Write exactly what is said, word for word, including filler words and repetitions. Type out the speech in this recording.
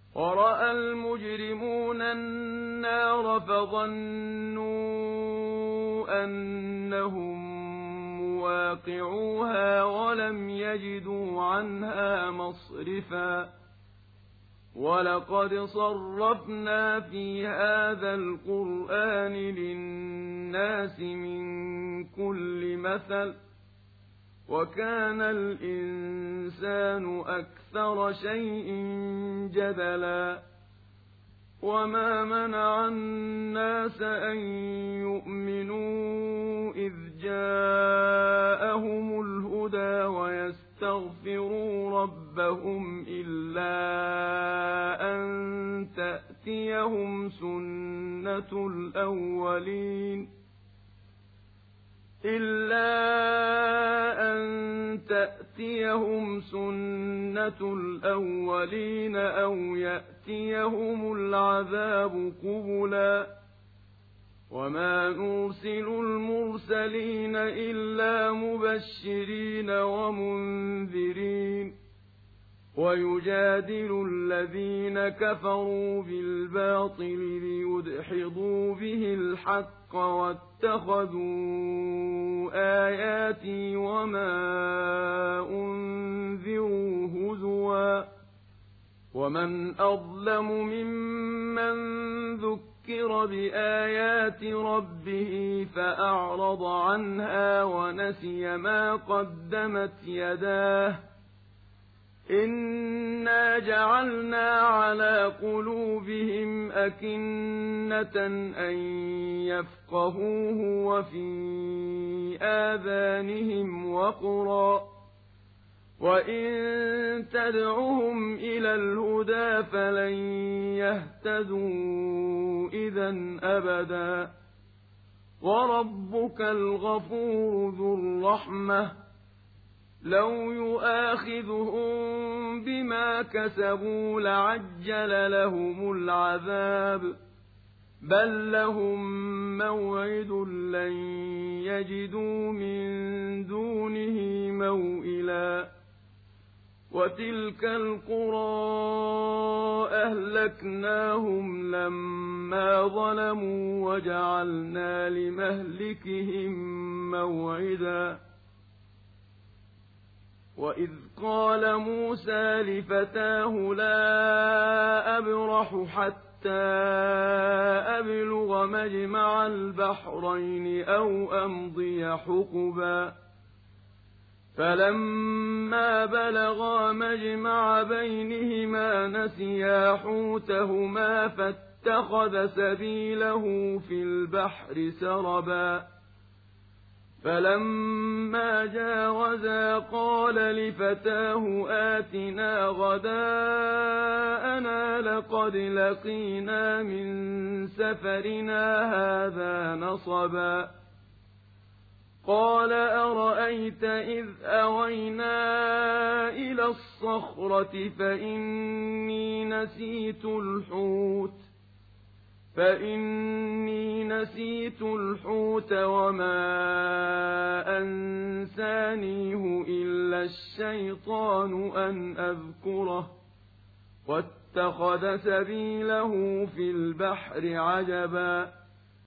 ورأى المجرمون النار فظنوا أنهم مواقعوها ولم يجدوا عنها مصرفا ولقد صرفنا في هذا القرآن للناس من كل مثل وكان الإنسان أكثر شيء جدلا وما منع الناس أن يؤمنوا إذ جاءهم الهدى ويستغفروا ربهم إلا أن تأتيهم سنة الأولين إلا أن تأتيهم سنة الأولين أو يأتيهم العذاب قبلا وما نرسل المرسلين إلا مبشرين ومنذرين ويجادل الذين كفروا بالباطل ليدحضوا به الحق واتخذوا آياتي وما أنذروا هزوا ومن أظلم ممن ذكر بآيات ربه فأعرض عنها ونسي ما قدمت يداه إنا جعلنا على قلوبهم أكنة أن يفقهوه وفي آذانهم وقرا وإن تدعهم إلى الهدى فلن يهتدوا إذا أبدا وربك الغفور ذو الرحمة لو يؤاخذهم بما كسبوا لعجل لهم العذاب بل لهم موعد لن يجدوا من دونه موئلا وتلك القرى أهلكناهم لما ظلموا وجعلنا لمهلكهم موعدا وإذ قال موسى لفتاه لا أبرح حتى أبلغ مجمع البحرين أو أمضي حقبا فلما بلغا مجمع بينهما نسيا حوتهما فاتخذ سبيله في البحر سربا فلما جاوزا قال لفتاه آتنا غداءنا لقد لقينا من سفرنا هذا نصبا قال أرأيت إذ أوينا إلى الصخرة فإني نسيت الحوت فإني نسيت الحوت وما أنسانيه إلا الشيطان أن أذكره واتخذ سبيله في البحر عجبا